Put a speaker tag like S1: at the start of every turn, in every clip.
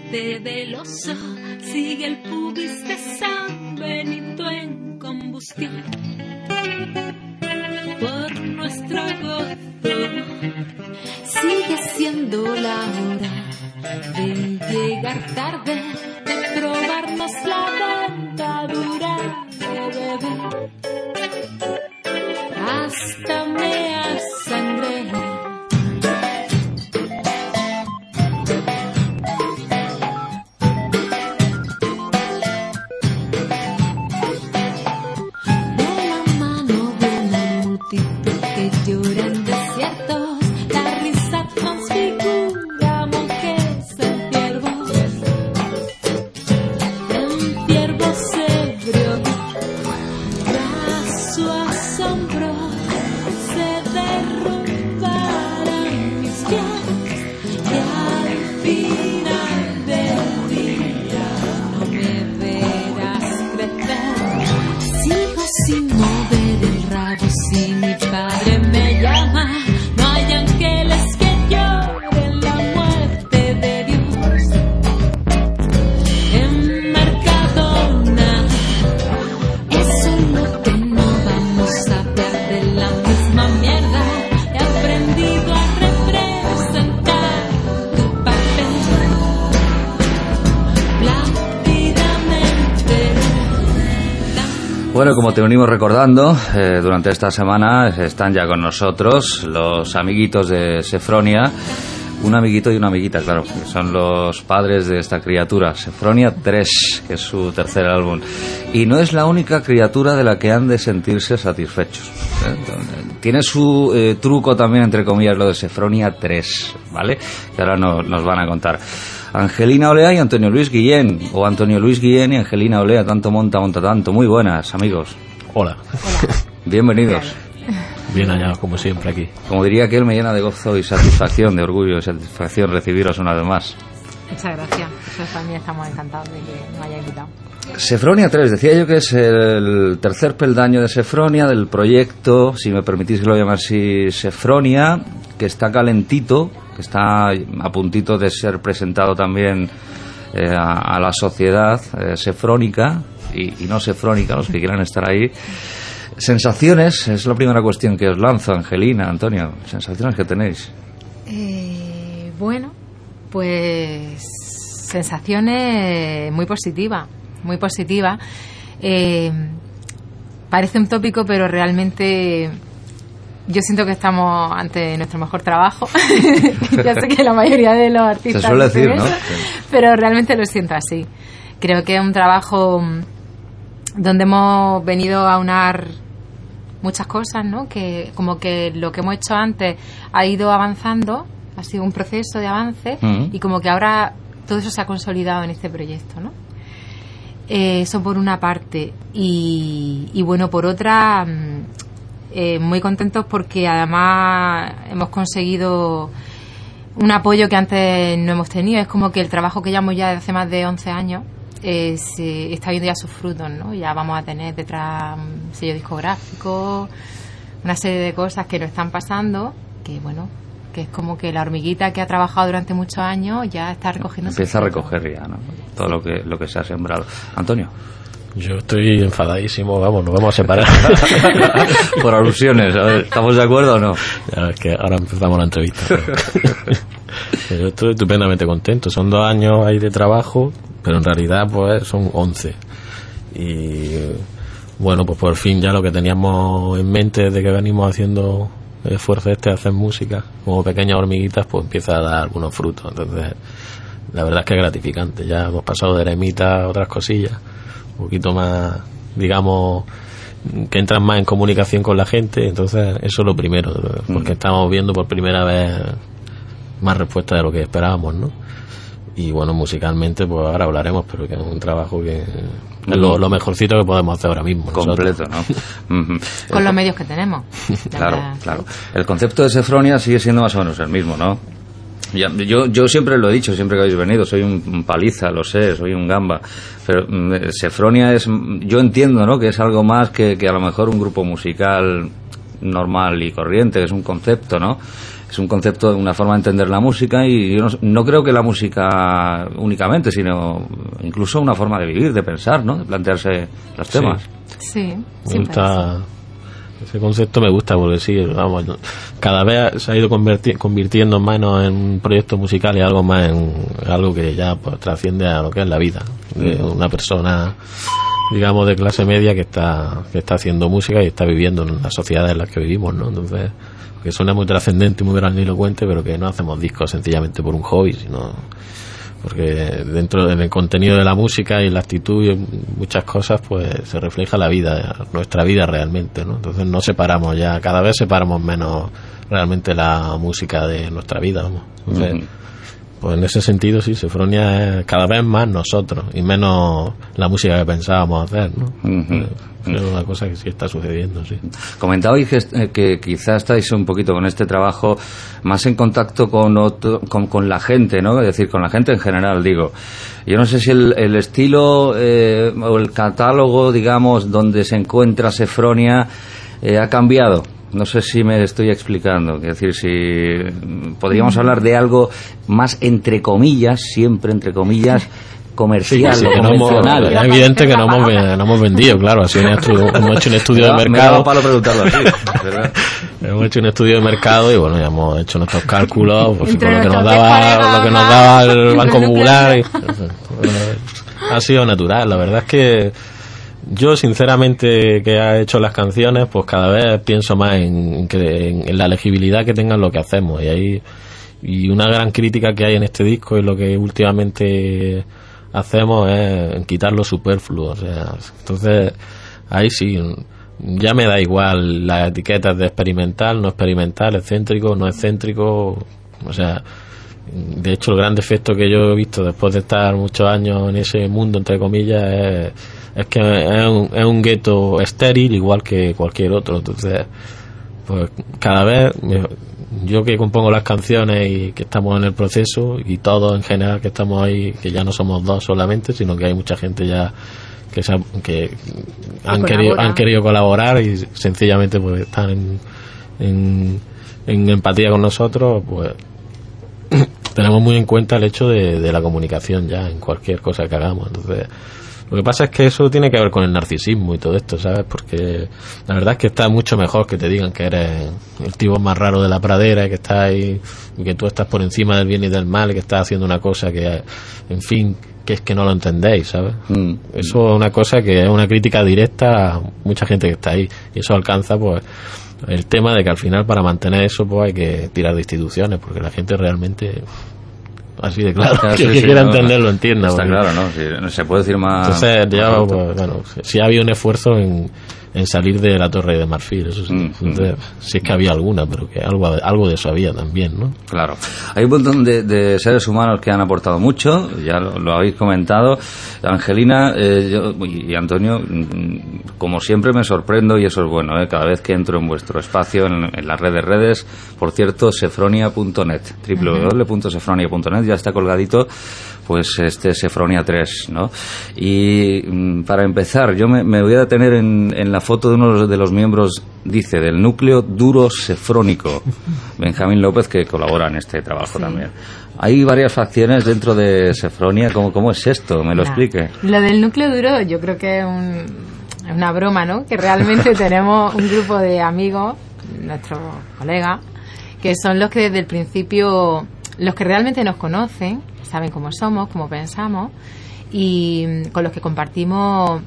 S1: muerte del oso, sigue el pubis de San Benito en combustión. Por nuestro gozo sigue siendo la hora de llegar tarde, de probarnos la dentadura de bebé. Hasta me asangré. Lloran desiertos, la risa transfigura monjes en ciervos ebrio, tras su asombro se derrumbarán mis pies y al final del día no me verás crecer. Sigo sin mover el rabo si mi padre me llama, no hay ángeles que lloren la muerte de Dios. En Mercadona es solo que no vamos a hablar de la misma mierda. He aprendido a representar tu papel plácidamente.
S2: Bueno, como te venimos recordando, durante esta semana están ya con nosotros los amiguitos de Sefronia. Un amiguito y una amiguita, claro, que son los padres de esta criatura, Sefronia 3, que es su tercer álbum. Y no es la única criatura de la que han de sentirse satisfechos. Tiene su truco también, entre comillas, lo de Sefronia 3, ¿vale? Que ahora nos van a contar. Angelina Olea y Antonio Luis Guillén, o Antonio Luis Guillén y Angelina Olea, tanto monta tanto. Muy buenas, amigos.
S3: Hola.
S2: Bienvenidos.
S3: Bien hallados, como siempre, aquí.
S2: Como diría aquel, me llena de gozo y satisfacción, de orgullo y satisfacción recibiros una vez más.
S4: Muchas gracias. Nosotros también estamos encantados de que nos hayan invitado.
S2: Sefronia 3, decía yo que es el tercer peldaño de Sefronia, del proyecto, si me permitís que lo llame así, Sefronia, que está calentito, que está a puntito de ser presentado también a la sociedad sefrónica y no sefrónica, los que quieran estar ahí. Sensaciones, es la primera cuestión que os lanzo, Angelina, Antonio, sensaciones que tenéis.
S4: Bueno, pues sensaciones muy positivas, muy positivas. Parece un tópico, pero realmente yo siento que estamos ante nuestro mejor trabajo. Ya sé que la mayoría de los artistas
S2: se suele decir, ¿no?
S4: Pero realmente lo siento así. Creo que es un trabajo donde hemos venido a aunar muchas cosas, ¿no? Que como que lo que hemos hecho antes ha ido avanzando, ha sido un proceso de avance, y como que ahora todo eso se ha consolidado en este proyecto, ¿no? Eso por una parte. Y bueno, por otra, muy contentos porque además hemos conseguido un apoyo que antes no hemos tenido. Es como que el trabajo que llevamos ya desde hace más de 11 años se está viendo ya sus frutos, ¿no? Ya vamos a tener detrás un sello discográfico, una serie de cosas que nos están pasando, que bueno, que es como que la hormiguita que ha trabajado durante muchos años ya está recogiendo.
S2: Empieza a recoger ya, ¿no? Todo lo que se ha sembrado. Antonio.
S3: Yo estoy enfadadísimo, vamos, nos vamos a separar.
S2: Por alusiones, a ver, ¿estamos de acuerdo o no?
S3: Ya, es que ahora empezamos la entrevista. Yo estoy estupendamente contento, son 2 años ahí de trabajo, pero en realidad pues son 11. Y bueno, pues por fin ya lo que teníamos en mente desde que venimos haciendo el esfuerzo de hacer música, como pequeñas hormiguitas, pues empieza a dar algunos frutos. Entonces, la verdad es que es gratificante. Ya hemos pasado de eremita a otras cosillas, un poquito más, digamos, que entran más en comunicación con la gente. Entonces eso es lo primero, porque estamos viendo por primera vez más respuesta de lo que esperábamos, ¿no? Y bueno, musicalmente pues ahora hablaremos, pero que es un trabajo que es lo mejorcito que podemos hacer ahora mismo
S2: completo,
S3: nosotros.
S2: ¿no?
S4: Con los medios que tenemos.
S2: Claro. El concepto de Sefronia sigue siendo más o menos el mismo, ¿no? Yo siempre lo he dicho, siempre que habéis venido, soy un paliza, lo sé, soy un gamba, pero Sefronia es, yo entiendo, ¿no?, que es algo más que a lo mejor un grupo musical normal y corriente, que es un concepto, ¿no? es un concepto, una forma de entender la música, y yo no creo que la música únicamente, sino incluso una forma de vivir, de pensar, ¿no? De plantearse los temas.
S4: Sí,
S3: me gusta. Ese concepto me gusta porque sí, vamos, cada vez se ha ido convirtiendo menos en un proyecto musical y algo más en algo que ya pues trasciende a lo que es la vida de una persona, digamos, de clase media que está haciendo música y está viviendo en las sociedades en las que vivimos, ¿no? Entonces, que suena muy trascendente y muy grandilocuente, pero que no hacemos discos sencillamente por un hobby, sino porque dentro del contenido de la música y la actitud y muchas cosas, pues se refleja la vida, nuestra vida realmente, ¿no? Entonces no separamos ya, cada vez separamos menos realmente la música de nuestra vida, vamos. Entonces, pues en ese sentido sí, Sefronia es cada vez más nosotros y menos la música que pensábamos hacer, ¿no? Es una cosa que sí está sucediendo, sí.
S2: Comentabais que quizás estáis un poquito con este trabajo más en contacto con la gente, ¿no? Es decir, con la gente en general, digo. Yo no sé si el estilo o el catálogo, digamos, donde se encuentra Sefronia ha cambiado. No sé si me estoy explicando. Es decir, si podríamos hablar de algo más entre comillas, siempre entre comillas, comercial,
S3: sí,
S2: o convencional.
S3: Es evidente que no hemos vendido, claro. Hemos hecho un estudio de mercado.
S2: Me daba palo preguntarlo así, ¿verdad?
S3: Hemos hecho un estudio de mercado y bueno, ya hemos hecho nuestros cálculos, pues, con lo que nos daba el Banco Popular. Ha sido natural. La verdad es que yo, sinceramente, que he hecho las canciones, pues cada vez pienso más en la legibilidad que tengan lo que hacemos. Y una gran crítica que hay en este disco y lo que últimamente hacemos es en quitar lo superfluo. O sea, entonces, ahí sí, ya me da igual las etiquetas de experimental, no experimental, excéntrico, no excéntrico. O sea, de hecho, el gran defecto que yo he visto después de estar muchos años en ese mundo, entre comillas, es que es un gueto estéril igual que cualquier otro. Entonces, pues cada vez yo que compongo las canciones y que estamos en el proceso, y todos en general que estamos ahí, que ya no somos dos solamente, sino que hay mucha gente ya que han querido colaborar y sencillamente pues están en empatía con nosotros, pues tenemos muy en cuenta el hecho de la comunicación ya en cualquier cosa que hagamos. Entonces, lo que pasa es que eso tiene que ver con el narcisismo y todo esto, ¿sabes? Porque la verdad es que está mucho mejor que te digan que eres el tipo más raro de la pradera y que estás ahí, y que tú estás por encima del bien y del mal y que estás haciendo una cosa que, en fin, que es que no lo entendéis, ¿sabes? Eso es una cosa que es una crítica directa a mucha gente que está ahí, y eso alcanza, pues, el tema de que al final para mantener eso pues hay que tirar de instituciones, porque la gente realmente, así de claro, que quiera entenderlo, entienda.
S2: Está claro, ¿no? Si, no se puede decir más.
S3: Entonces, ya, pues, bueno, sí había un esfuerzo en salir de la Torre de Marfil, eso sí. Entonces, sí es que había alguna, pero que algo de eso había también, ¿no?
S2: Claro. Hay un montón de seres humanos que han aportado mucho, ya lo habéis comentado. Angelina yo, y Antonio, como siempre me sorprendo, y eso es bueno, cada vez que entro en vuestro espacio, en las redes, por cierto, sefronia.net, www.sefronia.net, ya está colgadito pues este Sefronia 3, ¿no? Y para empezar, yo me voy a detener en la foto de uno de los miembros, dice, del núcleo duro sefrónico, Benjamín López, que colabora en este trabajo también. Hay varias facciones dentro de Sefronia. ¿Cómo es esto? ¿Me lo explique?
S4: Lo del núcleo duro yo creo que es una broma, ¿no? Que realmente tenemos un grupo de amigos, nuestros colegas, que son los que desde el principio, los que realmente nos conocen, saben cómo somos, cómo pensamos, y con los que compartimos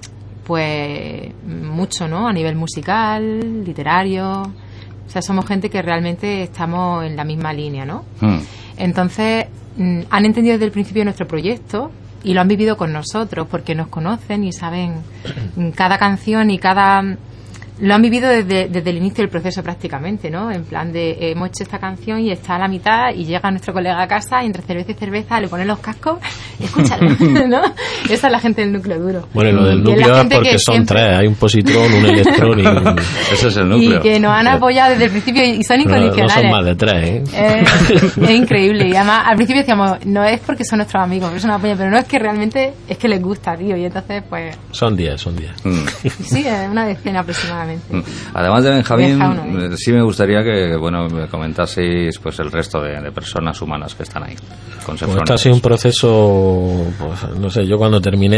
S4: pues mucho, ¿no? A nivel musical, literario. O sea, somos gente que realmente estamos en la misma línea, ¿no? Entonces, han entendido desde el principio nuestro proyecto y lo han vivido con nosotros porque nos conocen y saben cada canción y lo han vivido desde el inicio del proceso prácticamente, ¿no? En plan de, hemos hecho esta canción y está a la mitad y llega nuestro colega a casa y entre cerveza y cerveza le ponen los cascos y escúchalo, ¿no? Esa es la gente del núcleo duro.
S3: Bueno, lo del núcleo es porque son tres, hay un positrón, un electrón y
S2: ese es el núcleo.
S4: Y que nos han apoyado desde el principio y son incondicionales.
S3: No son más de tres, ¿eh?
S4: Es increíble. Y además, al principio decíamos, no es porque son nuestros amigos, por eso nos apoyan, pero no es que realmente, es que les gusta, tío. Y entonces, pues...
S3: Son 10.
S4: Sí, es una decena aproximadamente. efectivamente.
S2: Además de Benjamín,
S4: Deja uno,
S2: sí me gustaría que me comentaseis pues el resto de personas humanas que están ahí con
S3: Pues
S2: Sefronia.
S3: esto ha sido un proceso, pues no sé, yo cuando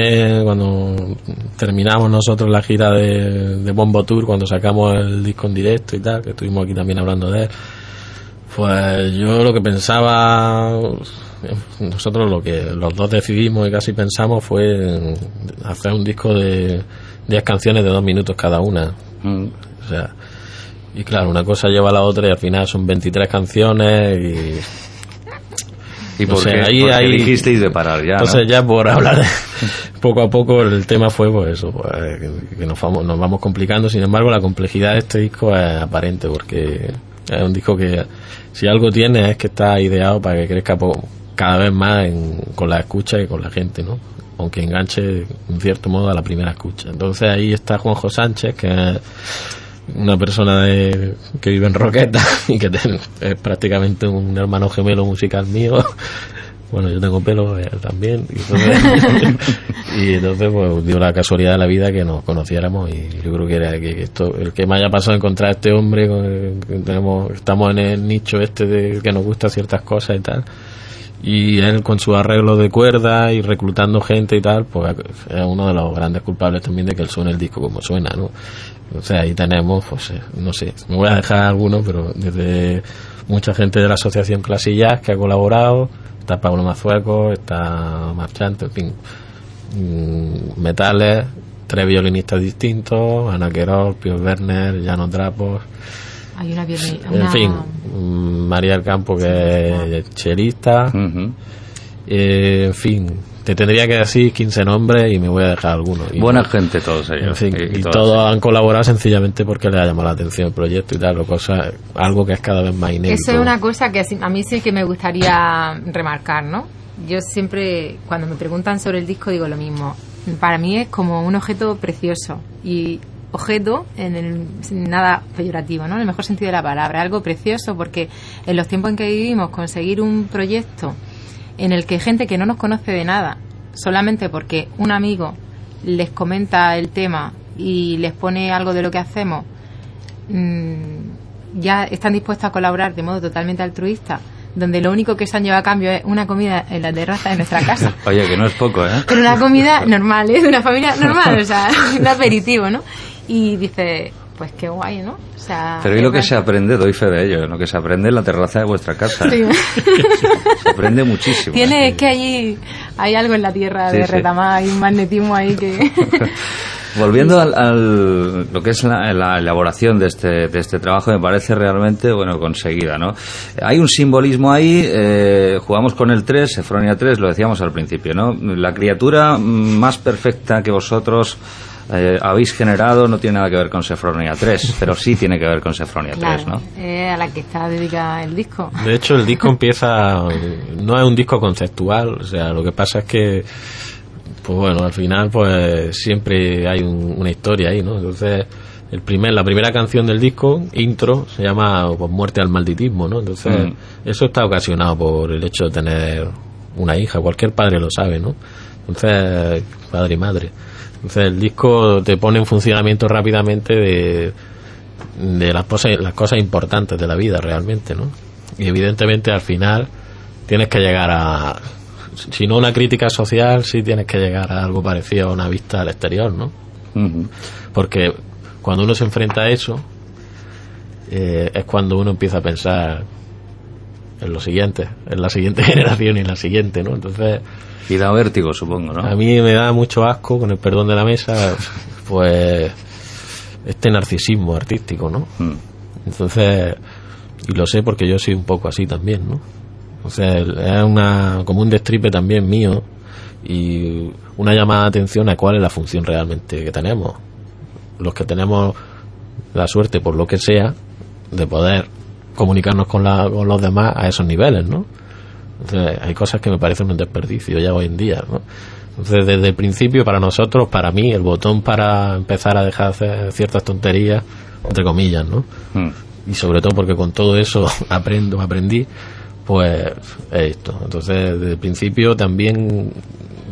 S3: terminamos nosotros la gira de Bombo Tour, cuando sacamos el disco en directo y tal, que estuvimos aquí también hablando de él, pues yo lo que pensaba, nosotros lo que los dos decidimos y casi pensamos fue hacer un disco de 10 canciones de 2 minutos cada una. O sea, y claro, una cosa lleva a la otra y al final son 23 canciones
S2: ¿Y por
S3: no sé,
S2: qué,
S3: ahí-
S2: por qué
S3: ahí-
S2: elegisteis de parar ya?
S3: entonces
S2: ¿no?
S3: ya por hablar poco a poco el tema fue pues eso, pues, que nos vamos complicando. Sin embargo, la complejidad de este disco es aparente, porque es un disco que si algo tiene es que está ideado para que crezca cada vez más con la escucha y con la gente, ¿no? Aunque enganche en cierto modo a la primera escucha. Entonces ahí está Juanjo Sánchez, que es una persona que vive en Roqueta y que es prácticamente un hermano gemelo musical mío. Bueno, yo tengo pelo, él también. Y entonces pues dio la casualidad de la vida que nos conociéramos, y yo creo que era que esto, el que me haya pasado a encontrar a este hombre, estamos en el nicho de que nos gustan ciertas cosas y tal, y él con su arreglo de cuerdas y reclutando gente y tal, pues es uno de los grandes culpables también de que él suene el disco como suena, ¿no? Entonces ahí tenemos, pues no sé, me voy a dejar algunos, pero desde mucha gente de la asociación Clase Jazz que ha colaborado, está Pablo Mazueco, está Marchante, en fin, metales, 3 violinistas distintos, Ana Querol, Pío Werner, Llano Trapos,
S4: Hay una
S3: en fin, María del Campo, que es chelista. En fin, te tendría que decir 15 nombres y me voy a dejar algunos. Y
S2: Buena gente todos ellos.
S3: en fin, y
S2: todas
S3: todos
S2: ellas.
S3: han colaborado sencillamente porque les ha llamado la atención el proyecto y tal, algo que es cada vez más inédito.
S4: Eso es una cosa que a mí sí que me gustaría remarcar, ¿no? Yo siempre, cuando me preguntan sobre el disco, digo lo mismo. Para mí es como un objeto precioso, y objeto sin nada peyorativo, ¿no? En el mejor sentido de la palabra, algo precioso, porque en los tiempos en que vivimos, conseguir un proyecto en el que gente que no nos conoce de nada, solamente porque un amigo les comenta el tema y les pone algo de lo que hacemos, ya están dispuestos a colaborar de modo totalmente altruista, donde lo único que se han llevado a cambio es una comida en la terraza de nuestra casa.
S2: Oye, que no es poco, ¿eh?
S4: Pero una comida normal, ¿eh? De una familia normal, o sea, un aperitivo, ¿no? Y dice, pues qué guay, ¿no? O sea,
S2: Pero ¿y lo que se aprende? Doy fe de ello. Lo que se aprende en la terraza de vuestra casa.
S4: Sí.
S2: Se aprende muchísimo.
S4: Tiene, es que allí hay algo en la tierra
S2: Sí,
S4: de
S2: sí.
S4: retamar, hay un magnetismo ahí que...
S2: Volviendo al lo que es la elaboración de este trabajo, me parece realmente, bueno, conseguida, ¿no? Hay un simbolismo ahí, jugamos con el 3, Sefronia 3, lo decíamos al principio, ¿no? La criatura más perfecta que vosotros habéis generado no tiene nada que ver con Sefronia 3, pero sí tiene que ver con Sefronia 3,
S4: Claro,
S2: ¿no?
S4: a la que está dedicada el disco.
S3: De hecho, el disco no es un disco conceptual, o sea, lo que pasa es que, pues bueno, al final pues siempre hay una historia ahí, ¿no? Entonces, la primera canción del disco, intro, se llama pues, Muerte al malditismo, ¿no? Entonces, eso está ocasionado por el hecho de tener una hija, cualquier padre lo sabe, ¿no? Entonces, padre y madre. Entonces, el disco te pone en funcionamiento rápidamente de las cosas importantes de la vida realmente, ¿no? Y evidentemente al final tienes que llegar a, si no una crítica social, sí tienes que llegar a algo parecido a una vista al exterior, ¿no? Porque cuando uno se enfrenta a eso, es cuando uno empieza a pensar en lo siguiente, en la siguiente generación y en la siguiente, ¿no? Entonces,
S2: Y da vértigo, supongo, ¿no?
S3: a mí me da mucho asco, con el perdón de la mesa, pues este narcisismo artístico, ¿no? Entonces, y lo sé porque yo soy un poco así también, ¿no? O sea, es como un destripe también mío y una llamada de atención a cuál es la función realmente que tenemos. Los que tenemos la suerte, por lo que sea, de poder comunicarnos con los demás a esos niveles, ¿no? Entonces, hay cosas que me parecen un desperdicio ya hoy en día, ¿no? Entonces, desde el principio, para nosotros, para mí, el botón para empezar a dejar de hacer ciertas tonterías, entre comillas, ¿no? Y sobre todo porque con todo eso aprendí, pues es esto. Entonces, desde el principio también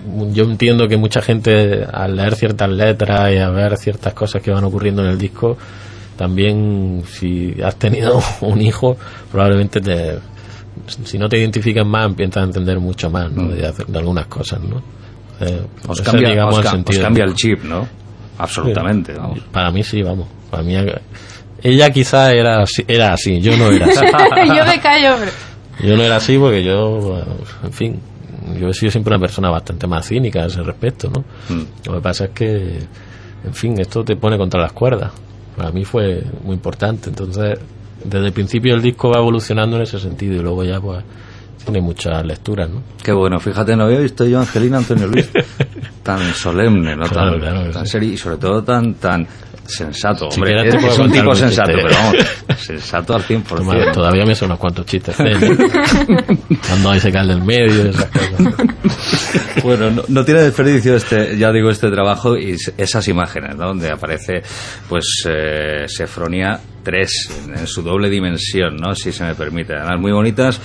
S3: yo entiendo que mucha gente, al leer ciertas letras y a ver ciertas cosas que van ocurriendo en el disco, también si has tenido un hijo, probablemente si no te identificas más, empiezas a entender mucho más, ¿no? de algunas cosas, ¿no?
S2: Os
S3: ese,
S2: cambia,
S3: digamos,
S2: os
S3: el sentido
S2: cambia el chip, ¿no? Absolutamente, vamos.
S3: Para mí sí, vamos. Para mí, ella quizá era así, yo no era así.
S4: Yo me callo, pero...
S3: Yo no era así porque yo, en fin, yo he sido siempre una persona bastante más cínica a ese respecto, ¿no? Lo que pasa es que, en fin, esto te pone contra las cuerdas. Para mí fue muy importante. Entonces, desde el principio el disco va evolucionando en ese sentido y luego ya, pues, tiene muchas lecturas, ¿no?
S2: Qué bueno, fíjate, no había visto yo a Angelina Antonio Luis tan solemne, ¿no?
S3: Claro,
S2: tan
S3: claro,
S2: serio y sobre todo tan sensato,
S3: Si
S2: hombre.
S3: quieres te puedo
S2: Es un
S3: contar
S2: tipo
S3: un
S2: sensato,
S3: chiste.
S2: pero vamos, sensato al 100%.
S3: Todavía me son unos cuantos chistes. Cuando hay se cae del medio y esas cosas.
S2: Bueno, no tiene desperdicio este trabajo y esas imágenes, ¿no? Donde aparece, pues, Sefronia 3 en su doble dimensión, ¿no? Si se me permite. Además, muy bonitas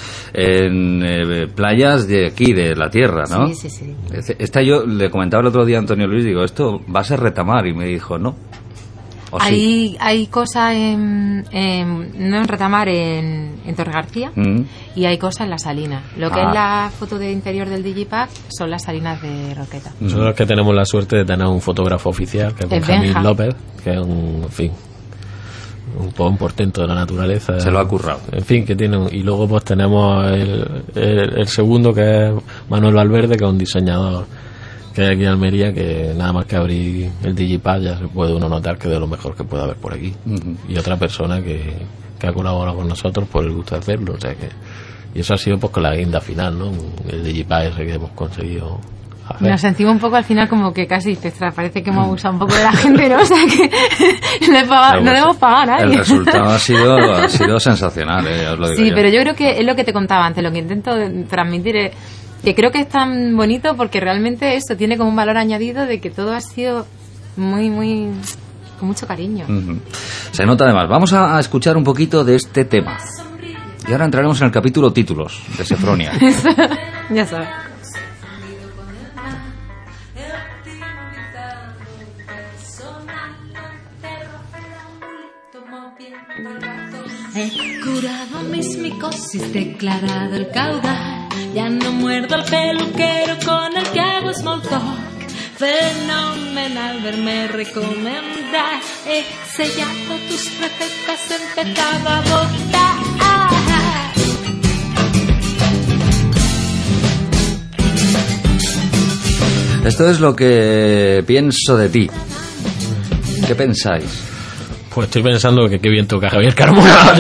S2: en playas de aquí, de la tierra, ¿no?
S4: Sí.
S2: Esta yo le comentaba el otro día a Antonio Luis, digo, esto va a ser retamar, y me dijo, no. ¿O sí?
S4: Hay cosas no en Retamar, en Torre García, y hay cosas en las Salinas. Lo que es la foto de interior del Digipack son las Salinas de Roqueta.
S3: Nosotros que tenemos la suerte de tener un fotógrafo oficial, que es Benjamín López, que es un portento de la naturaleza.
S2: Se lo ha currado.
S3: En fin, que tiene y luego pues tenemos el segundo, que es Manuel Valverde, que es un diseñador que hay aquí en Almería, que nada más que abrir el Digipack ya se puede uno notar que es de lo mejor que puede haber por aquí. Y otra persona que ha colaborado con nosotros por el gusto de hacerlo, o sea que, y eso ha sido pues con la guinda final, ¿no? El Digipack ese que hemos conseguido hacer.
S4: Nos sentimos un poco al final como que casi parece que hemos usado un poco de la gente, ¿no? O sea que no le hemos pagado a nadie.
S2: El resultado ha sido sensacional, ya os lo digo.
S4: Sí,
S2: yo.
S4: pero yo creo que es lo que te contaba antes, lo que intento transmitir es que creo que es tan bonito porque realmente eso tiene como un valor añadido de que todo ha sido muy, muy, con mucho cariño.
S2: Se nota además. Vamos a escuchar un poquito de este tema. Y ahora entraremos en el capítulo títulos de Sefronia.
S4: Ya sabes.
S1: He curado mis micosis, declarado el caudal. Ya no muerdo al peluquero con el que hago small talk. Fenomenal verme recomendar. He sellado tus recetas, empezado a votar.
S2: Esto es lo que pienso de ti. ¿Qué pensáis?
S3: Pues estoy pensando que qué bien toca Javier Carmona la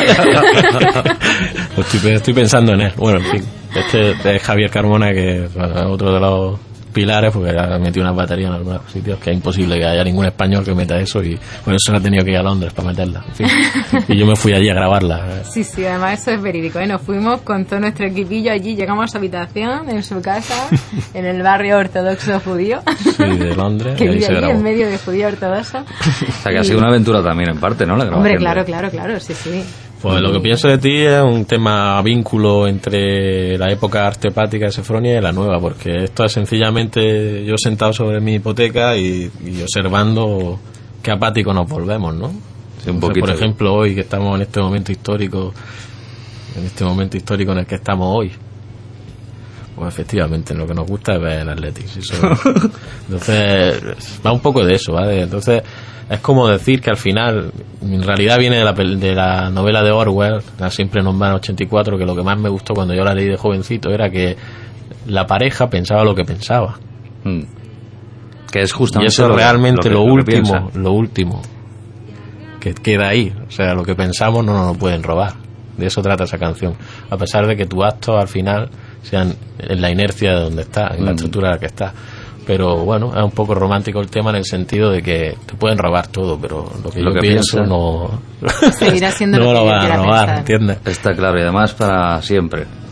S3: batería. Estoy pensando en él. Bueno, en fin, este es Javier Carmona, que es otro de los pilares, porque ha metido unas baterías en algunos sitios que es imposible que haya ningún español que meta eso, y por eso se ha tenido que ir a Londres para meterla. En fin. Y yo me fui allí a grabarla.
S4: Sí, además eso es verídico, ¿eh? Nos fuimos con todo nuestro equipillo allí, llegamos a su habitación, en su casa, en el barrio ortodoxo judío.
S3: Sí, de Londres.
S4: Que
S3: y ahí
S4: vive
S3: se
S4: allí
S3: grabó.
S4: en medio de judío ortodoxo.
S2: O sea, que ha sido una aventura también en parte, ¿no? La
S4: Hombre,
S2: grabación.
S4: claro, sí.
S3: Pues lo que pienso de ti es un tema vínculo entre la época artepática de Sefronia y la nueva, porque esto es sencillamente yo sentado sobre mi hipoteca y observando qué apático nos volvemos, ¿no?
S2: Sí, un poquito.
S3: Por ejemplo, hoy que estamos en este momento histórico en el que estamos hoy, pues efectivamente lo que nos gusta es ver el Athletics. Entonces va un poco de eso, ¿vale? Entonces es como decir que al final, en realidad viene de la novela de Orwell, la Siempre en un Van 84, que lo que más me gustó cuando yo la leí de jovencito era que la pareja pensaba lo que pensaba.
S2: Que es justamente
S3: y eso es realmente lo
S2: piensa.
S3: último que queda ahí. O sea, lo que pensamos no nos lo pueden robar. De eso trata esa canción. A pesar de que tus actos al final sean en la inercia de donde está, en la estructura en la que está. Pero bueno, es un poco romántico el tema en el sentido de que te pueden robar todo, pero lo que yo pienso no
S4: seguirá siendo
S3: no
S4: lo
S3: lo
S4: que
S3: van a robar,
S4: pensar.
S3: ¿entiendes?
S2: Está claro, y además para siempre.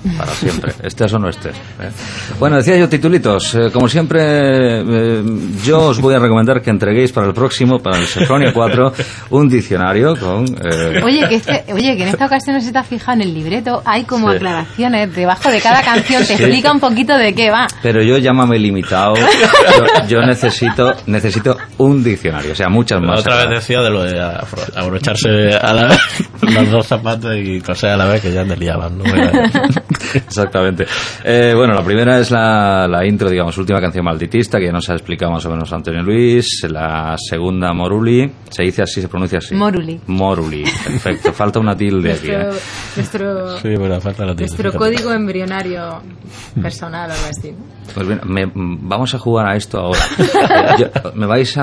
S2: para siempre, estés o no estés. Bueno, decía yo titulitos, como siempre, yo os voy a recomendar que entreguéis para el próximo, para el Sefronia 4, un diccionario con...
S4: Oye, que en esta ocasión no se te ha fijado en el libreto, hay como aclaraciones debajo de cada canción, te explica un poquito de qué va.
S2: Pero yo llámame limitado, yo necesito un diccionario, o sea, muchas más.
S3: Otra vez decía de lo de abrocharse a la vez los dos zapatos y coser a la vez, que ya me liaban, ¿no?
S2: Exactamente. Bueno, la primera es la intro, digamos, última canción malditista, que ya nos ha explicado más o menos Antonio Luis. La segunda, Moruli, se dice así, se pronuncia así. Moruli, perfecto. Falta una tilde aquí.
S4: Nuestro
S3: sí, pero falta la tilde.
S4: Nuestro código embrionario personal, algo así, ¿no?
S2: Pues bien, vamos a jugar a esto ahora. Me vais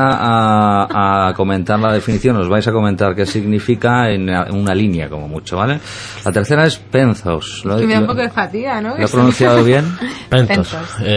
S2: a comentar la definición, os vais a comentar qué significa en una línea, como mucho, ¿vale? La tercera es penzos.
S4: Que me da un poco de fatiga, ¿no?
S2: ¿Lo he pronunciado bien?
S3: Pentos.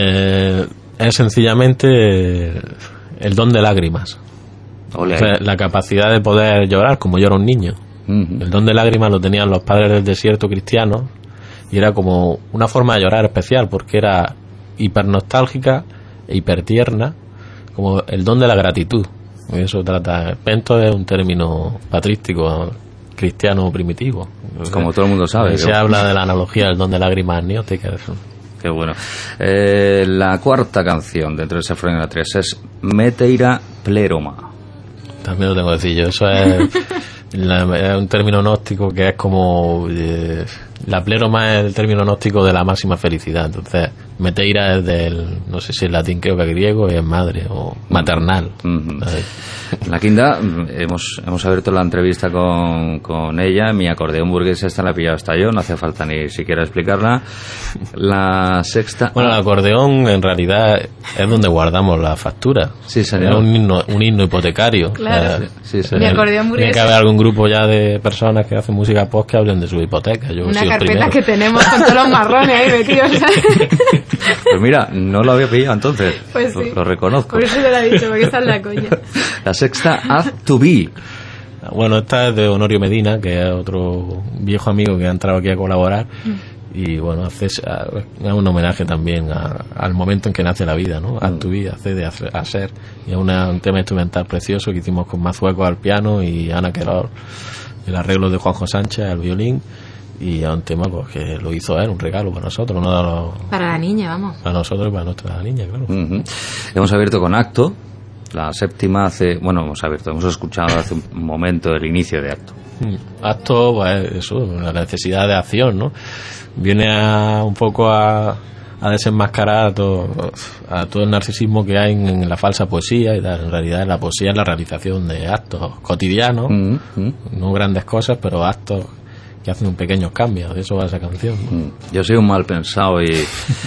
S3: Es sencillamente el don de lágrimas. O sea, la capacidad de poder llorar como llora un niño. El don de lágrimas lo tenían los padres del desierto cristianos y era como una forma de llorar especial porque era hipernostálgica e hipertierna, como el don de la gratitud. Y eso trata. Pento es un término patrístico cristiano primitivo.
S2: Como todo el mundo sabe.
S3: Se habla de la analogía del don de lágrimas amnióticas.
S2: Qué bueno. La cuarta canción dentro de Sefronia 3 es Meteira Pleroma.
S3: También lo tengo que decir yo. Eso es un término gnóstico que es como... la pleroma es el término gnóstico de la máxima felicidad. Entonces, Meteira es del... no sé si es latín, creo que es griego, y es madre o maternal.
S2: La quinta, hemos abierto la entrevista con ella. Mi acordeón burgués esta la he pillado hasta yo, no hace falta ni siquiera explicarla. La sexta...
S3: Bueno, el acordeón en realidad es donde guardamos la factura.
S2: Sí, señor.
S3: Es un himno hipotecario.
S4: Claro.
S2: Sí,
S4: Mi acordeón burgués.
S3: Tiene que haber algún grupo ya de personas que hacen música post que hablen de su hipoteca. Yo
S4: una carpeta que tenemos con todos los marrones ahí metidos.
S2: Pues mira, no lo había pillado entonces.
S4: Pues sí.
S2: Lo reconozco.
S4: Por eso te lo he dicho, porque esa es la coña.
S2: La sexta, Add to Be.
S3: Bueno, esta es de Honorio Medina, que es otro viejo amigo que ha entrado aquí a colaborar. Y bueno, es un homenaje también al momento en que nace la vida, ¿no? Add to Be, hace de a ser. Y es un tema instrumental precioso que hicimos con Mazueco al piano y Ana Querol, el arreglo de Juanjo Sánchez al violín. Y es un tema pues, que lo hizo él, un regalo para nosotros,
S4: para la niña, vamos.
S3: Para nosotros y para nuestra niña, claro.
S2: Hemos abierto con Acto, la séptima hemos escuchado hace un momento el inicio de Acto.
S3: Acto, pues eso, la necesidad de acción, ¿no? Viene un poco a desenmascarar a todo el narcisismo que hay en la falsa poesía y tal. En realidad la poesía es la realización de actos cotidianos, no grandes cosas, pero actos que hacen un pequeño cambio. De eso va esa canción, ¿no?
S2: Yo soy un mal pensado y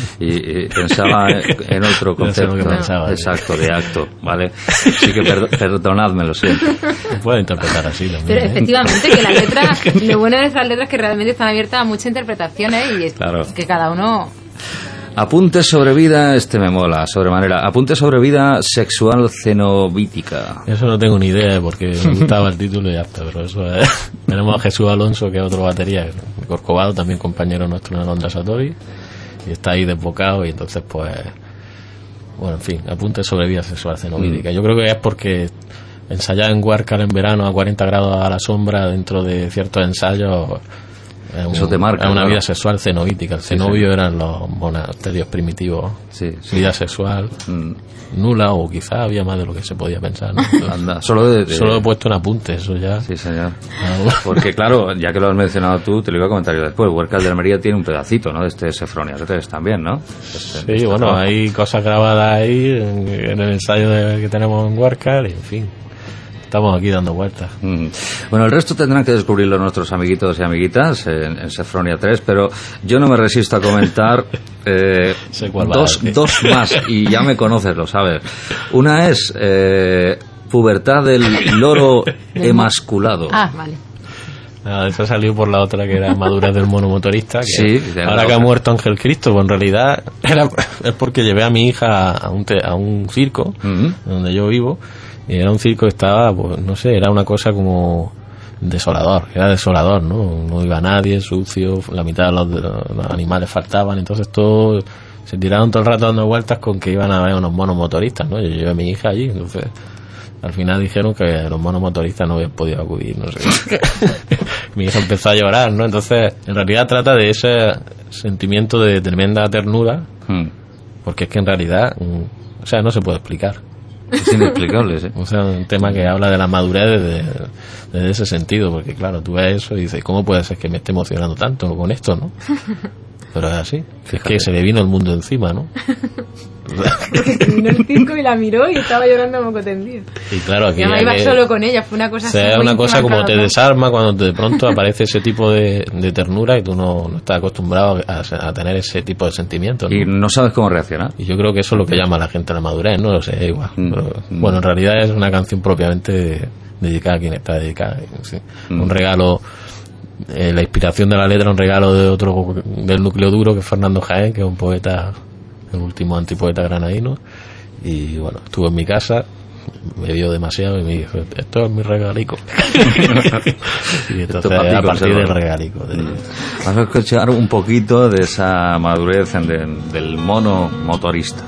S2: pensaba en otro concepto. Exacto, de acto, ¿vale? Así que perdonadme, lo siento.
S3: Se puede interpretar así también.
S4: Pero efectivamente que la letra, lo bueno de estas letras es que realmente están abiertas a muchas interpretaciones y
S2: claro,
S4: que cada uno...
S2: Apuntes sobre vida, me mola, sobremanera. Apuntes sobre vida sexual cenobítica.
S3: Eso no tengo ni idea porque me gustaba el título y ya está, pero eso es... Tenemos a Jesús Alonso, que es otro batería de Corcovado, también compañero nuestro en el Onda Satori, y está ahí desbocado y entonces pues... Bueno, en fin, apuntes sobre vida sexual cenobítica. Yo creo que es porque ensayar en Huárcal en verano a 40 grados a la sombra dentro de ciertos ensayos...
S2: Eso te marca.
S3: Es una vida sexual cenobítica. El cenobio eran los monasterios primitivos. Vida sexual nula, o quizá había más de lo que se podía pensar, ¿no?
S2: Anda, solo
S3: he puesto un apunte, eso ya.
S2: Sí, señor. Porque claro, ya que lo has mencionado tú, te lo iba a comentar yo después. Huércal de Almería tiene un pedacito, ¿no? De este Sefronia 3 también, ¿no?
S3: Sí, bueno, hay cosas grabadas ahí en el ensayo que tenemos en Huércal, y en fin. Estamos aquí dando vueltas.
S2: Bueno, el resto tendrán que descubrirlo nuestros amiguitos y amiguitas en Sefronia 3, pero yo no me resisto a comentar dos más, y ya me conoces, lo sabes. Una es pubertad del loro emasculado.
S4: Ah, vale.
S3: Eso salió por la otra, que era madurez del monomotorista, que
S2: sí,
S3: ahora que ha muerto Ángel Cristo, pues en realidad es porque llevé a mi hija a un circo donde yo vivo. Y era un circo que estaba, pues no sé, era una cosa como era desolador, ¿no? No iba nadie, sucio, la mitad de los animales faltaban, entonces todo se tiraron todo el rato dando vueltas con que iban a haber unos monos motoristas, ¿no? Yo llevé a mi hija allí, entonces al final dijeron que los monos motoristas no habían podido acudir, no sé. Mi hija empezó a llorar, ¿no? Entonces, en realidad trata de ese sentimiento de tremenda ternura, porque es que en realidad, o sea, no se puede explicar.
S2: Es inexplicable, sí.
S3: O sea, un tema que habla de la madurez desde ese sentido, porque claro, tú ves eso y dices, ¿cómo puede ser que me esté emocionando tanto con esto, no? Pero es así, es que se le vino el mundo encima, ¿no?
S4: Porque terminó el circo y la miró y estaba llorando moco tendido.
S3: Y claro, aquí
S4: ya iba solo con ella, fue una cosa así.
S3: O sea, es una cosa como te desarma cuando de pronto aparece ese tipo de ternura y tú no estás acostumbrado a tener ese tipo de sentimientos, ¿no?
S2: Y no sabes cómo reaccionar.
S3: Y yo creo que eso es lo que llama a la gente a la madurez, no lo sé, igual. Pero, bueno, en realidad es una canción propiamente dedicada a quien está dedicada. ¿Sí? Un regalo, la inspiración de la letra, un regalo de otro del núcleo duro, que es Fernando Jaén, que es un poeta, el último antipoeta granadino. Y bueno, estuvo en mi casa, me vio demasiado y me dijo, esto es mi regalico. Y entonces a partir del regalico.
S2: Vamos a escuchar un poquito de esa madurez del mono motorista.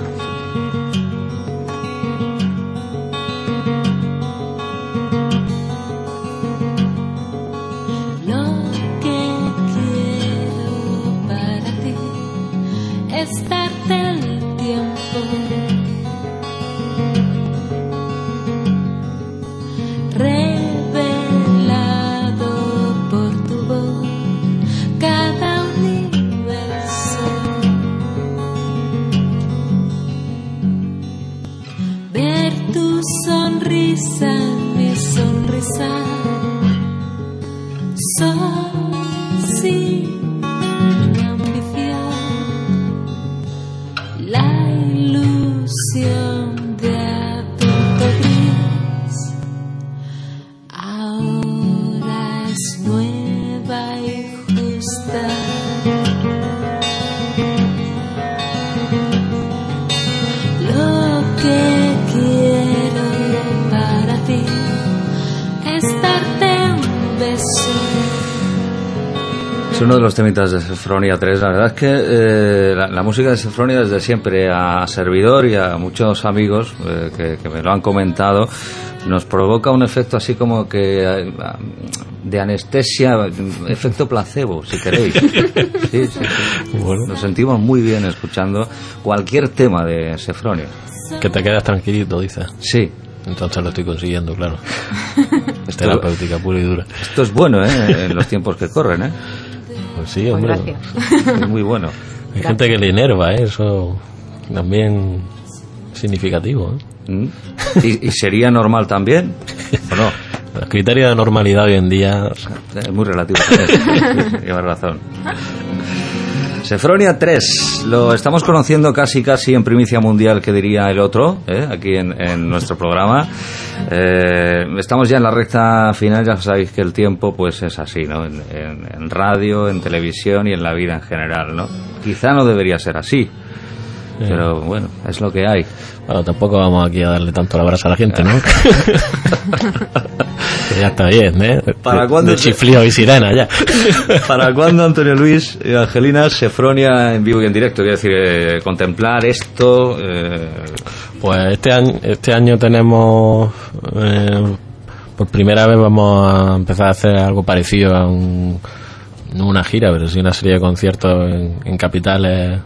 S2: Es uno de los temitas de Sefronia 3. La verdad es que la música de Sefronia desde siempre, a servidor y a muchos amigos que me lo han comentado, nos provoca un efecto así como que de anestesia, efecto placebo, si queréis. Sí. Bueno. Nos sentimos muy bien escuchando cualquier tema de Sefronia.
S3: Que te quedas tranquilito, dices.
S2: Sí.
S3: Entonces lo estoy consiguiendo, claro. Es terapéutica pura y dura.
S2: Esto es bueno, en los tiempos que corren, ¿eh?
S3: Pues sí, hombre.
S4: Gracias.
S2: Es muy bueno.
S3: Hay gente que le enerva, eso también significativo, ¿eh?
S2: ¿Y sería normal también? ¿O no?
S3: Los criterios de normalidad hoy en día
S2: es muy relativo. Llevas razón. Sefronia 3, lo estamos conociendo casi en primicia mundial, que diría el otro, aquí en nuestro programa. Estamos ya en la recta final, ya sabéis que el tiempo pues es así, ¿no? En radio, en televisión y en la vida en general, ¿no? Quizá no debería ser así, pero bueno, es lo que hay.
S3: Bueno, tampoco vamos aquí a darle tanto la brasa a la gente, ¿no? Que ya está bien, ¿eh?
S2: ¿Para cuándo?
S3: De chiflío y sirena, ya.
S2: ¿Para cuándo, Antonio Luis y Angelina, Sefronia en vivo y en directo? Quiero decir, contemplar esto...
S3: Pues este año tenemos... por primera vez vamos a empezar a hacer algo parecido a no una gira, pero sí una serie de conciertos en capitales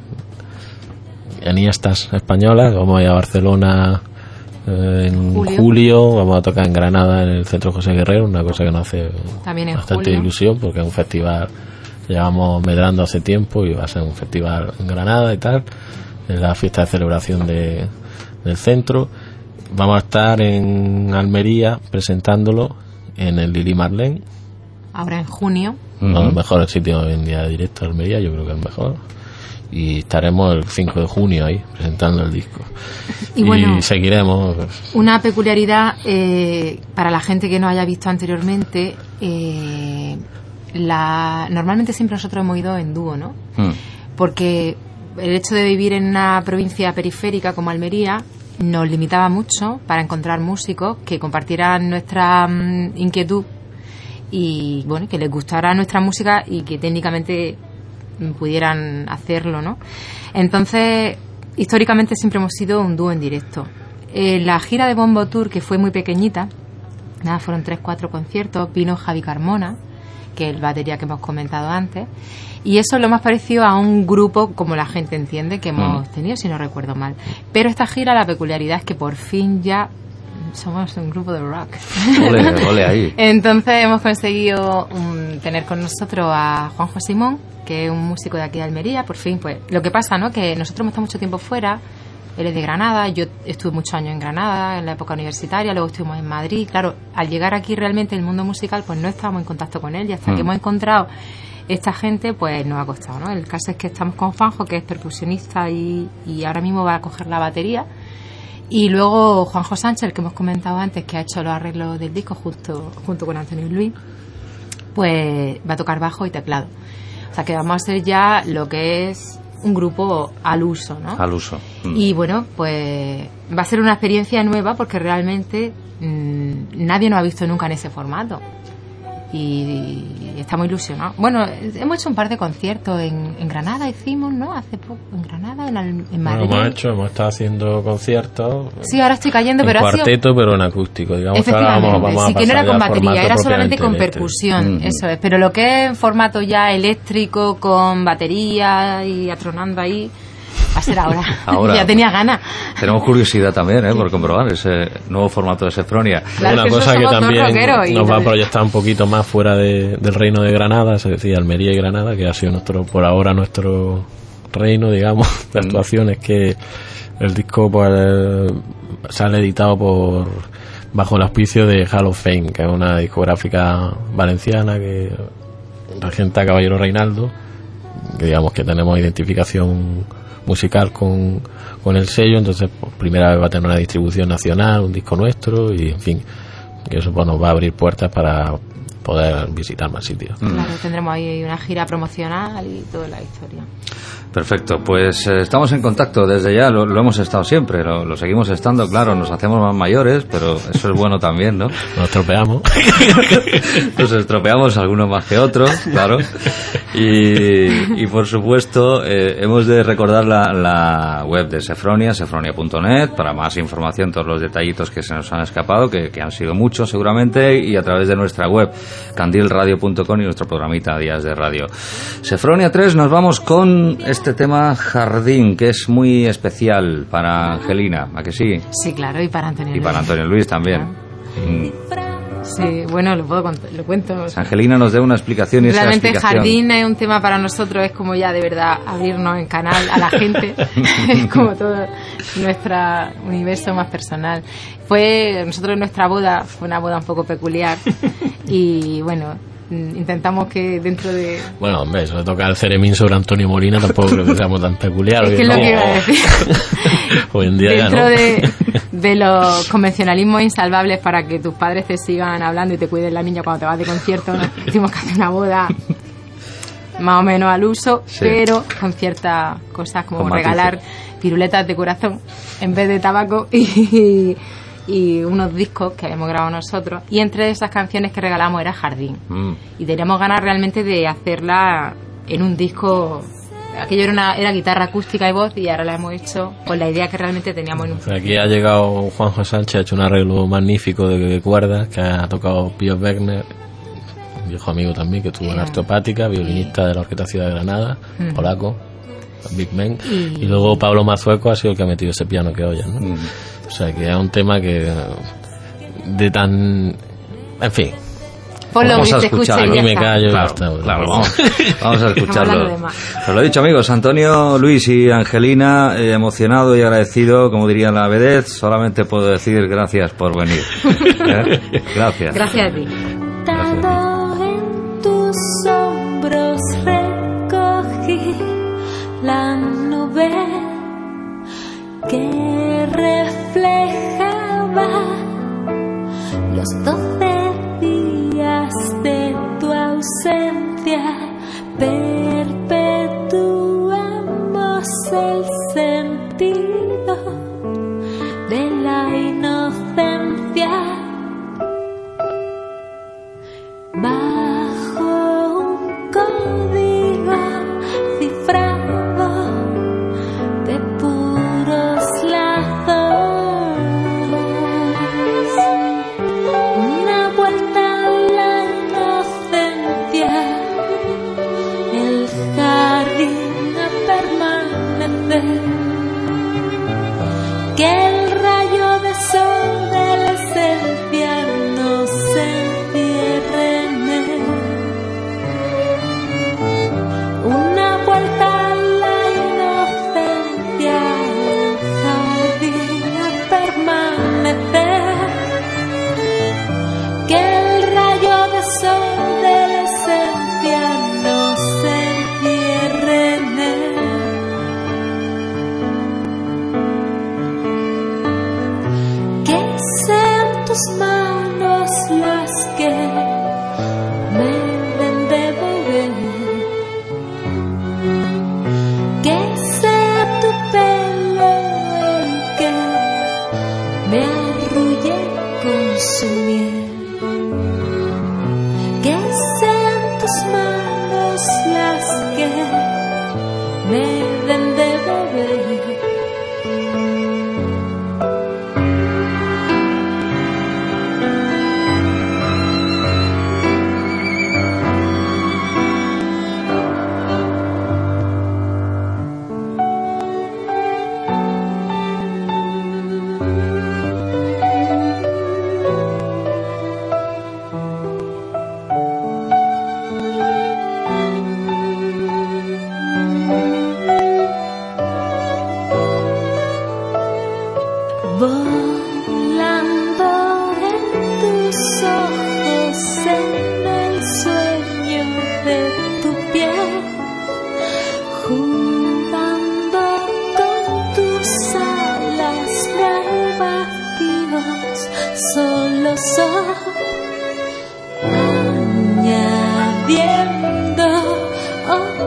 S3: enhiestas españolas. Vamos a ir a Barcelona en julio, vamos a tocar en Granada en el Centro José Guerrero, una cosa que nos hace bastante ilusión porque es un festival que llevamos medrando hace tiempo y va a ser un festival en Granada y tal, es la fiesta de celebración del centro. Vamos a estar en Almería presentándolo en el Lili Marlene
S4: ahora en junio.
S3: No, el mejor sitio hoy en día directo a Almería, yo creo que es el mejor. Y estaremos el 5 de junio ahí presentando el disco. Y bueno, seguiremos.
S4: Una peculiaridad para la gente que no haya visto anteriormente, normalmente siempre nosotros hemos ido en dúo, ¿no? Porque el hecho de vivir en una provincia periférica como Almería nos limitaba mucho para encontrar músicos que compartieran nuestra inquietud y bueno, que les gustara nuestra música y que técnicamente pudieran hacerlo, ¿no? Entonces, históricamente siempre hemos sido un dúo en directo. La gira de Bombo Tour, que fue muy pequeñita, nada, fueron 3-4 conciertos, vino Javi Carmona, que es el batería que hemos comentado antes, y eso es lo más parecido a un grupo como la gente entiende que hemos tenido, si no recuerdo mal. Pero esta gira, la peculiaridad es que por fin ya somos un grupo de rock.
S2: Ole, ole ahí.
S4: Entonces hemos conseguido tener con nosotros a Juanjo Simón, que es un músico de aquí de Almería. Por fin, pues lo que pasa, ¿no?, que nosotros hemos estado mucho tiempo fuera. Él es de Granada, yo estuve muchos años en Granada en la época universitaria, luego estuvimos en Madrid. Claro, al llegar aquí realmente el mundo musical, pues no estábamos en contacto con él, y hasta que hemos encontrado esta gente, pues nos ha costado, ¿no? El caso es que estamos con Juanjo, que es percusionista y ahora mismo va a coger la batería, y luego Juanjo Sánchez, el que hemos comentado antes, que ha hecho los arreglos del disco junto con Antonio Luis, pues va a tocar bajo y teclado. O sea que vamos a hacer ya lo que es un grupo al uso, ¿no?
S2: Al uso.
S4: Y bueno, pues va a ser una experiencia nueva porque realmente nadie nos ha visto nunca en ese formato. Y estamos ilusionados. Bueno, hemos hecho un par de conciertos en Granada, hicimos, ¿no? Hace poco, en Granada, en Madrid.
S3: Bueno, hemos estado haciendo conciertos.
S4: Sí, ahora estoy cayendo, pero
S3: cuarteto,
S4: ha sido...
S3: pero en acústico, digamos.
S4: Efectivamente,
S3: ahora vamos
S4: sí,
S3: a
S4: que no era con
S3: pasar ya
S4: batería, era solamente con
S3: eléctrico.
S4: percusión, eso es. Pero lo que es en formato ya eléctrico, con batería y atronando ahí, va a ser ahora.
S2: Ahora.
S4: Ya tenía ganas.
S2: Tenemos curiosidad también, por comprobar ese nuevo formato de Sefronia.
S4: Claro,
S3: Una
S4: que
S3: cosa
S4: eso
S3: que
S4: somos dos
S3: también
S4: rockeros y
S3: nos va a
S4: no-
S3: proyectar un poquito más fuera del reino de Granada, es decir, Almería y Granada, que ha sido por ahora nuestro reino, digamos, de actuaciones, que el disco pues sale editado bajo el auspicio de Hall of Fame, que es una discográfica valenciana que regenta Caballero Reinaldo, que digamos que tenemos identificación musical con el sello. Entonces por primera vez va a tener una distribución nacional, un disco nuestro, y en fin, que eso pues nos va a abrir puertas para poder visitar más sitios.
S4: Claro, tendremos ahí una gira promocional y toda la historia.
S2: Perfecto, pues estamos en contacto desde ya, lo hemos estado siempre, lo seguimos estando, claro, nos hacemos más mayores, pero eso es bueno también, ¿no?
S3: Nos estropeamos.
S2: Nos estropeamos, algunos más que otros, claro. Y por supuesto, hemos de recordar la web de Sefronia, sefronia.net, para más información, todos los detallitos que se nos han escapado, que han sido muchos seguramente, y a través de nuestra web, candilradio.com, y nuestro programita Días de Radio. Sefronia 3, nos vamos con este tema Jardín, que es muy especial para Angelina, ¿a que sí?
S4: Sí, claro, y para Antonio
S2: Y para
S4: Luis.
S2: Antonio Luis también.
S4: Sí, bueno, lo cuento.
S2: Angelina nos dé una explicación, y esa
S4: Realmente
S2: explicación...
S4: Jardín es un tema para nosotros, es como ya de verdad abrirnos en canal a la gente, es como todo nuestro universo más personal. Nosotros nuestra boda fue una boda un poco peculiar y bueno, intentamos que dentro de...
S3: Bueno, hombre, eso de tocar el ceremín sobre Antonio Molina tampoco creo que seamos tan peculiares.
S4: Es que es lo que iba a decir.
S3: Hoy en día
S4: Dentro
S3: ya no.
S4: de los convencionalismos insalvables para que tus padres te sigan hablando y te cuiden la niña cuando te vas de concierto, ¿no? Tuvimos que hacer una boda más o menos al uso,
S2: Sí.
S4: pero con ciertas cosas como
S2: Con matices.
S4: regalar piruletas de corazón en vez de tabaco y unos discos que habíamos grabado nosotros, y entre esas canciones que regalamos era Jardín, y teníamos ganas realmente de hacerla en un disco. Aquello era guitarra acústica y voz, y ahora la hemos hecho con la idea que realmente teníamos en un...
S3: O sea, aquí ha llegado Juanjo Sánchez, ha hecho un arreglo magnífico de cuerdas, que ha tocado Pío Wegner, un viejo amigo también, que estuvo en Arteopática, violinista de la Orquesta Ciudad de Granada, polaco, Big Man, y luego Pablo Mazueco ha sido el que ha metido ese piano que oyes, ¿no? O sea, que es un tema que de tan... En fin,
S4: Ponlo
S2: Vamos
S4: y
S2: a
S4: se
S2: escuchar,
S4: escucha y
S3: aquí
S4: ya
S3: me
S4: está.
S3: callo y ya
S2: Claro,
S3: está.
S2: claro, vamos a
S4: Estamos
S2: escucharlo.
S4: hablando de más.
S2: Os lo he dicho, amigos, Antonio, Luis y Angelina, emocionado y agradecido, como diría la vedette, solamente puedo decir gracias por venir. Gracias.
S4: Gracias a ti.
S1: Sentado en tus hombros recogí la nube que reflejaba los 12 días de tu ausencia. Perpetuamos el sentido de la inocencia. Bye.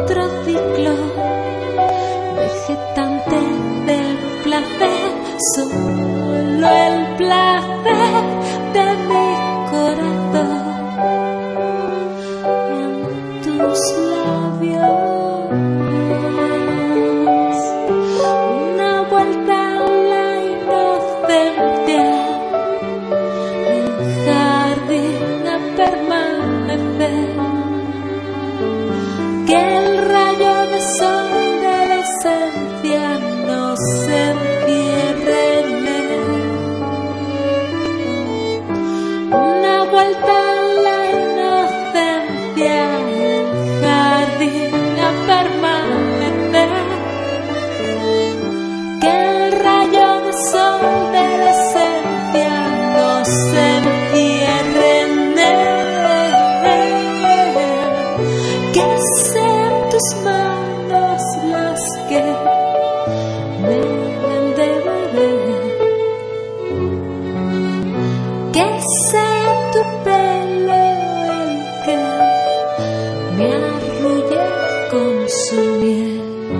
S1: otro ciclo, vegetante del placer, solo el placer de mi corazón en tus labios. Una vuelta a la inocencia, el jardín a permanecer, que el rayo de sol de la esencia no se encierre en él. Una vuelta a la inocencia, el jardín a permanecer, que el rayo de sol de la esencia no se encierre en él. Que sean tus manos las que me den de beber, que sea tu pelo el que me arrulle con su miel,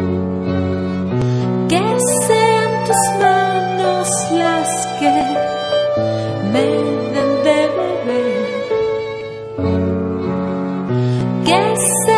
S1: que sean tus manos las que me den de beber, que sea